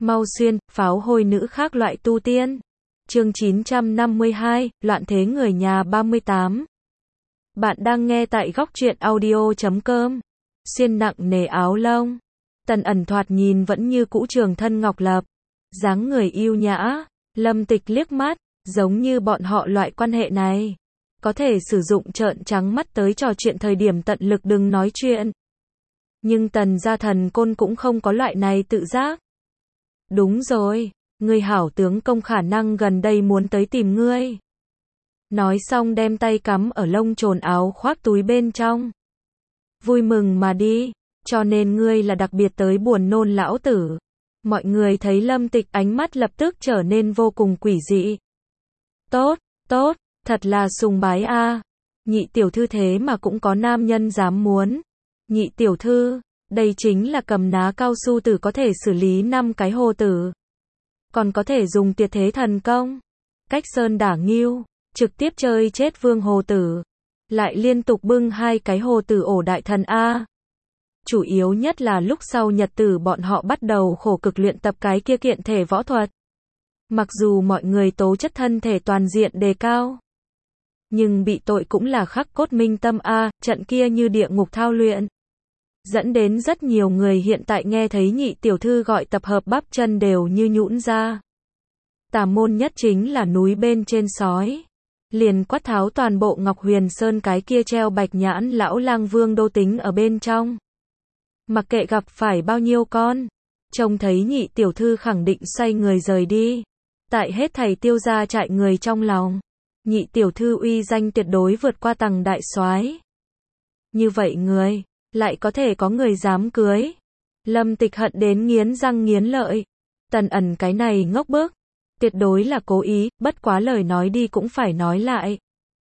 Mau xuyên, pháo hôi nữ khác loại tu tiên. Chương 952, loạn thế người nhà 38. Bạn đang nghe tại góc truyện audio.com. Xuyên nặng nề áo lông. Tần ẩn thoạt nhìn vẫn như cũ trường thân ngọc lập. Dáng người yêu nhã. Lâm Tịch liếc mắt, giống như bọn họ loại quan hệ này. Có thể sử dụng trợn trắng mắt tới trò chuyện thời điểm tận lực đừng nói chuyện. Nhưng Tần gia thần côn cũng không có loại này tự giác. Đúng rồi, người hảo tướng công khả năng gần đây muốn tới tìm ngươi. Nói xong đem tay cắm ở lông trồn áo khoác túi bên trong. Vui mừng mà đi, cho nên ngươi là đặc biệt tới buồn nôn lão tử. Mọi người thấy Lâm Tịch ánh mắt lập tức trở nên vô cùng quỷ dị. Tốt, tốt, thật là sùng bái a. Nhị tiểu thư thế mà cũng có nam nhân dám muốn. Nhị tiểu thư, đây chính là cầm ná cao su tử có thể xử lý 5 cái hồ tử. Còn có thể dùng tuyệt thế thần công. Cách sơn đả ngưu, trực tiếp chơi chết vương hồ tử. Lại liên tục bưng 2 cái hồ tử ổ đại thần A. Chủ yếu nhất là lúc sau nhật tử bọn họ bắt đầu khổ cực luyện tập cái kia kiện thể võ thuật. Mặc dù mọi người tố chất thân thể toàn diện đề cao. Nhưng bị tội cũng là khắc cốt minh tâm A, trận kia như địa ngục thao luyện. Dẫn đến rất nhiều người hiện tại nghe thấy nhị tiểu thư gọi tập hợp bắp chân đều như nhũn ra. Tà môn nhất chính là núi bên trên sói. Liền quát tháo toàn bộ Ngọc Huyền Sơn cái kia treo bạch nhãn lão lang vương đô tính ở bên trong. Mặc kệ gặp phải bao nhiêu con. Trông thấy nhị tiểu thư khẳng định xoay người rời đi. Tại hết thảy tiêu gia trại người trong lòng. Nhị tiểu thư uy danh tuyệt đối vượt qua Tằng đại soái. Như vậy người lại có thể có người dám cưới. Lâm Tịch hận đến nghiến răng nghiến lợi. Tần ẩn cái này ngốc bức. Tuyệt đối là cố ý, bất quá lời nói đi cũng phải nói lại.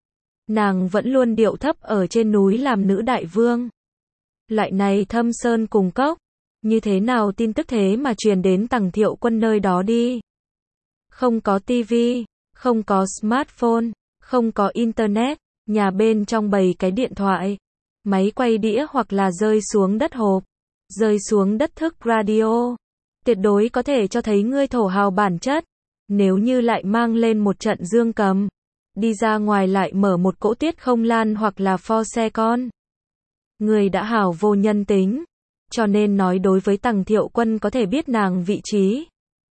Nàng vẫn luôn điệu thấp ở trên núi làm nữ đại vương. Loại này thâm sơn cùng cốc. Như thế nào tin tức thế mà truyền đến Tằng Thiệu Quân nơi đó đi. Không có tivi, không có smartphone, không có internet, nhà bên trong bày cái điện thoại. Máy quay đĩa hoặc là rơi xuống đất hộp, rơi xuống đất thức radio. Tuyệt đối có thể cho thấy ngươi thổ hào bản chất. Nếu như lại mang lên một trận dương cầm, đi ra ngoài lại mở một cỗ Tuyết Không Lan hoặc là pho xe con. Ngươi đã hào vô nhân tính, cho nên nói đối với Tằng Thiệu Quân có thể biết nàng vị trí.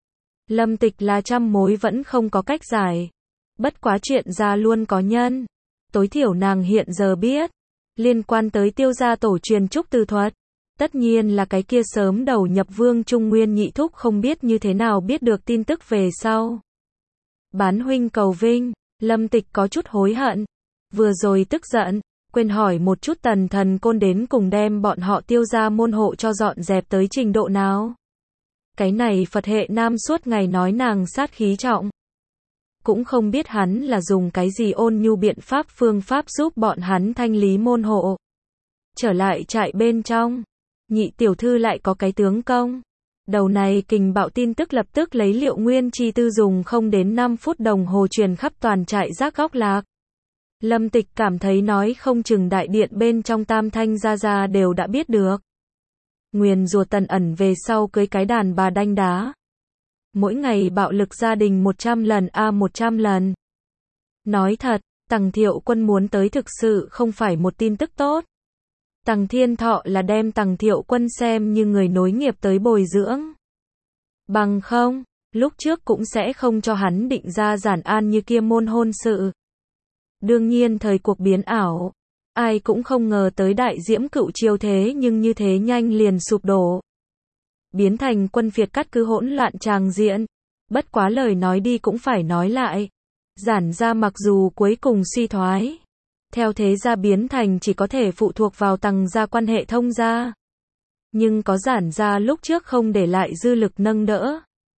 Lâm Tịch là trăm mối vẫn không có cách giải. Bất quá chuyện ra luôn có nhân. Tối thiểu nàng hiện giờ biết. Liên quan tới tiêu gia tổ truyền trúc từ thuật. Tất nhiên là cái kia sớm đầu nhập vương Trung Nguyên nhị thúc không biết như thế nào biết được tin tức về sau. Bán huynh cầu vinh, Lâm Tịch có chút hối hận. Vừa rồi tức giận, quên hỏi một chút Tần thần côn đến cùng đem bọn họ tiêu gia môn hộ cho dọn dẹp tới trình độ nào. Cái này Phật hệ nam suốt ngày nói nàng sát khí trọng. Cũng không biết hắn là dùng cái gì ôn nhu biện pháp phương pháp giúp bọn hắn thanh lý môn hộ. Trở lại trại bên trong, nhị tiểu thư lại có cái tướng công. Đầu này kình bạo tin tức lập tức lấy Liệu Nguyên chi tư dùng không đến 5 phút đồng hồ truyền khắp toàn trại rác góc lạc. Lâm Tịch cảm thấy nói không chừng đại điện bên trong Tam Thanh gia gia đều đã biết được. Nguyền rủa Tần ẩn về sau cưới cái đàn bà đanh đá. Mỗi ngày bạo lực gia đình 100 lần 100 lần. Nói thật, Tằng Thiệu Quân muốn tới thực sự không phải một tin tức tốt. Tằng Thiên Thọ là đem Tằng Thiệu Quân xem như người nối nghiệp tới bồi dưỡng. Bằng không, lúc trước cũng sẽ không cho hắn định ra giản an như kia môn hôn sự. Đương nhiên thời cuộc biến ảo, ai cũng không ngờ tới đại diễm cựu triều thế nhưng như thế nhanh liền sụp đổ. Biến thành quân phiệt cắt cứ hỗn loạn tràng diện. Bất quá lời nói đi cũng phải nói lại. Giản gia mặc dù cuối cùng suy thoái. Theo thế gia biến thành chỉ có thể phụ thuộc vào Tằng gia quan hệ thông gia. Nhưng có giản gia lúc trước không để lại dư lực nâng đỡ.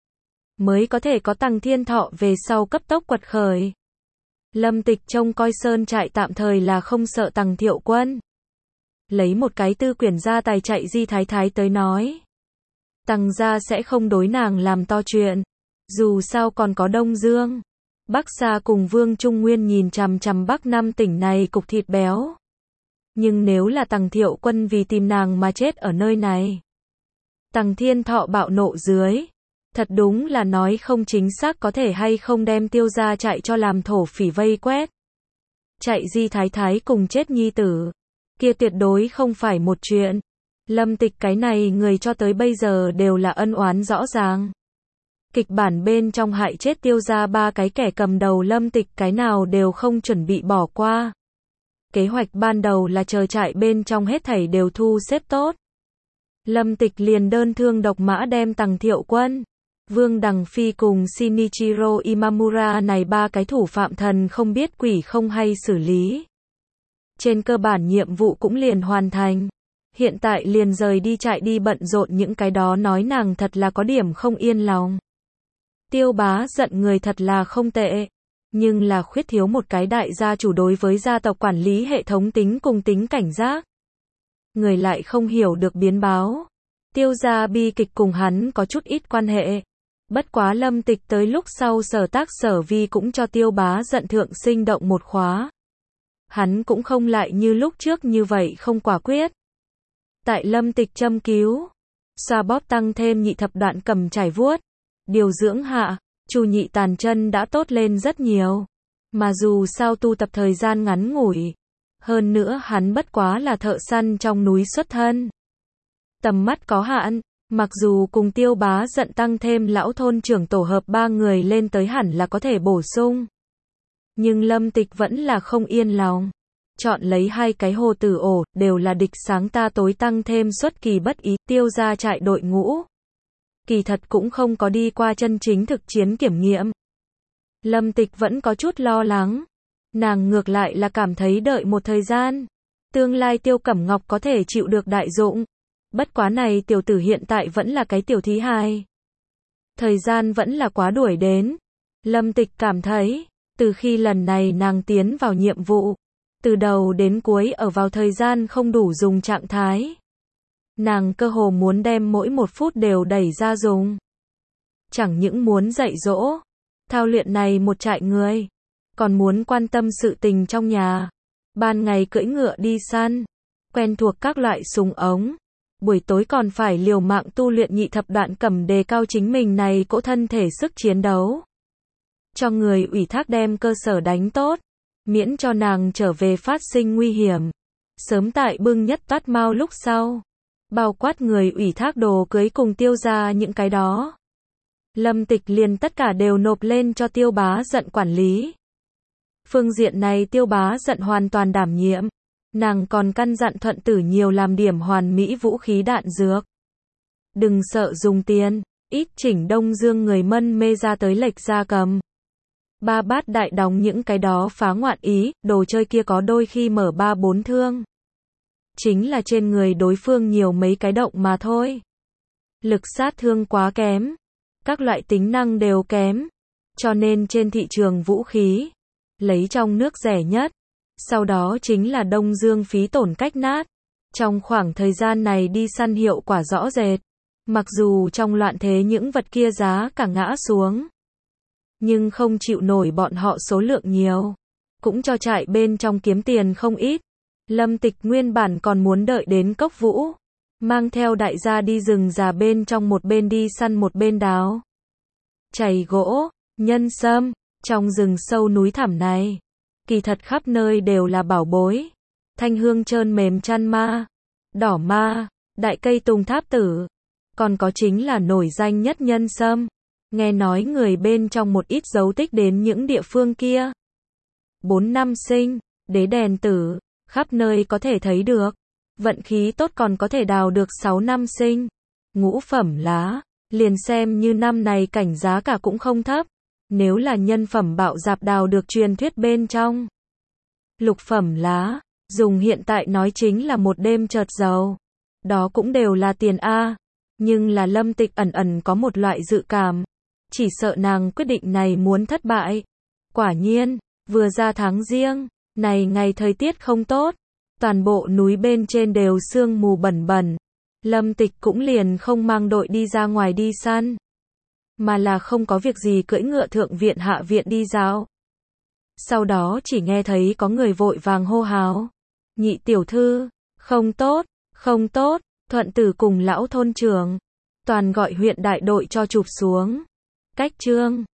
Mới có thể có Tằng Thiên Thọ về sau cấp tốc quật khởi. Lâm Tịch trông coi sơn trại tạm thời là không sợ Tằng Thiệu Quân. Lấy một cái tư quyển gia tài chạy di thái thái tới nói. Tằng gia sẽ không đối nàng làm to chuyện. Dù sao còn có Đông Dương, Bắc Sa cùng Vương Trung Nguyên nhìn chằm chằm Bắc Nam tỉnh này cục thịt béo. Nhưng nếu là Tằng Thiệu Quân vì tìm nàng mà chết ở nơi này. Tằng Thiên Thọ bạo nộ dưới. Thật đúng là nói không chính xác có thể hay không đem Tiêu gia chạy cho làm thổ phỉ vây quét. Chạy Di Thái Thái cùng chết nhi tử. Kia tuyệt đối không phải một chuyện. Lâm Tịch cái này người cho tới bây giờ đều là ân oán rõ ràng. Kịch bản bên trong hại chết Tiêu gia ba cái kẻ cầm đầu Lâm Tịch cái nào đều không chuẩn bị bỏ qua. Kế hoạch ban đầu là chờ trại bên trong hết thảy đều thu xếp tốt. Lâm Tịch liền đơn thương độc mã đem Tằng Thiệu Quân, Vương Đằng Phi cùng Shinichiro Imamura này ba cái thủ phạm thần không biết quỷ không hay xử lý. Trên cơ bản nhiệm vụ cũng liền hoàn thành. Hiện tại liền rời đi chạy đi bận rộn những cái đó nói nàng thật là có điểm không yên lòng. Tiêu Bá giận người thật là không tệ. Nhưng là khuyết thiếu một cái đại gia chủ đối với gia tộc quản lý hệ thống tính cùng tính cảnh giác. Người lại không hiểu được biến báo. Tiêu gia bi kịch cùng hắn có chút ít quan hệ. Bất quá Lâm Tịch tới lúc sau sở tác sở vi cũng cho Tiêu Bá giận thượng sinh động một khóa. Hắn cũng không lại như lúc trước như vậy không quả quyết. Tại Lâm Tịch châm cứu, xoa bóp tăng thêm nhị thập đoạn cầm chải vuốt, điều dưỡng hạ, Chu Nhị tàn chân đã tốt lên rất nhiều. Mà dù sao tu tập thời gian ngắn ngủi, hơn nữa hắn bất quá là thợ săn trong núi xuất thân. Tầm mắt có hạn, mặc dù cùng Tiêu Bá giận tăng thêm lão thôn trưởng tổ hợp ba người lên tới hẳn là có thể bổ sung. Nhưng Lâm Tịch vẫn là không yên lòng. Chọn lấy hai cái hồ tử ổ, đều là địch sáng ta tối tăng thêm xuất kỳ bất ý, Tiêu gia trại đội ngũ. Kỳ thật cũng không có đi qua chân chính thực chiến kiểm nghiệm. Lâm Tịch vẫn có chút lo lắng. Nàng ngược lại là cảm thấy đợi một thời gian. Tương lai Tiêu Cẩm Ngọc có thể chịu được đại dụng. Bất quá này tiểu tử hiện tại vẫn là cái tiểu thí hài. Thời gian vẫn là quá đuổi đến. Lâm Tịch cảm thấy, từ khi lần này nàng tiến vào nhiệm vụ, từ đầu đến cuối ở vào thời gian không đủ dùng trạng thái. Nàng cơ hồ muốn đem mỗi một phút đều đẩy ra dùng. Chẳng những muốn dạy dỗ, thao luyện này một trại người, còn muốn quan tâm sự tình trong nhà. Ban ngày cưỡi ngựa đi săn, quen thuộc các loại súng ống. Buổi tối còn phải liều mạng tu luyện nhị thập đoạn cầm đề cao chính mình này cỗ thân thể sức chiến đấu. Cho người ủy thác đem cơ sở đánh tốt, miễn cho nàng trở về phát sinh nguy hiểm. Sớm tại bưng nhất toát mau lúc sau, bao quát người ủy thác đồ cưới cùng Tiêu gia những cái đó. Lâm Tịch liền tất cả đều nộp lên cho Tiêu Bá giận quản lý. Phương diện này Tiêu Bá giận hoàn toàn đảm nhiệm. Nàng còn căn dặn Thuận Tử nhiều làm điểm hoàn mỹ vũ khí đạn dược. Đừng sợ dùng tiền, ít chỉnh Đông Dương người mân mê ra tới lệch ra cầm. Ba bát đại đóng những cái đó phá ngoạn ý, đồ chơi kia có đôi khi mở 3-4 thương. Chính là trên người đối phương nhiều mấy cái động mà thôi. Lực sát thương quá kém. Các loại tính năng đều kém. Cho nên trên thị trường vũ khí, lấy trong nước rẻ nhất. Sau đó chính là Đông Dương phí tổn cách nát. Trong khoảng thời gian này đi săn hiệu quả rõ rệt. Mặc dù trong loạn thế những vật kia giá cả ngã xuống, nhưng không chịu nổi bọn họ số lượng nhiều. Cũng cho trại bên trong kiếm tiền không ít. Lâm Tịch nguyên bản còn muốn đợi đến Cốc Vũ, mang theo đại gia đi rừng già bên trong một bên đi săn một bên đào chày gỗ, nhân sâm, trong rừng sâu núi thẳm này. Kỳ thật khắp nơi đều là bảo bối. Thanh hương trơn mềm chăn ma, đỏ ma, đại cây tùng tháp tử. Còn có chính là nổi danh nhất nhân sâm. Nghe nói người bên trong một ít dấu tích đến những địa phương kia. 4 năm sinh, đế đèn tử, khắp nơi có thể thấy được. Vận khí tốt còn có thể đào được 6 năm sinh. Ngũ phẩm lá, liền xem như năm này cảnh giá cả cũng không thấp. Nếu là nhân phẩm bạo dạp đào được truyền thuyết bên trong. Lục phẩm lá, dùng hiện tại nói chính là một đêm chợt giàu. Đó cũng đều là tiền A. Nhưng là Lâm Tịch ẩn ẩn có một loại dự cảm. Chỉ sợ nàng quyết định này muốn thất bại. Quả nhiên, vừa ra tháng Giêng, này ngày thời tiết không tốt. Toàn bộ núi bên trên đều sương mù bẩn bẩn. Lâm Tịch cũng liền không mang đội đi ra ngoài đi săn. Mà là không có việc gì cưỡi ngựa thượng viện hạ viện đi dạo. Sau đó chỉ nghe thấy có người vội vàng hô hào. Nhị tiểu thư, không tốt, không tốt, Thuận Tử cùng lão thôn trưởng. Toàn gọi huyện đại đội cho chụp xuống. Cách chương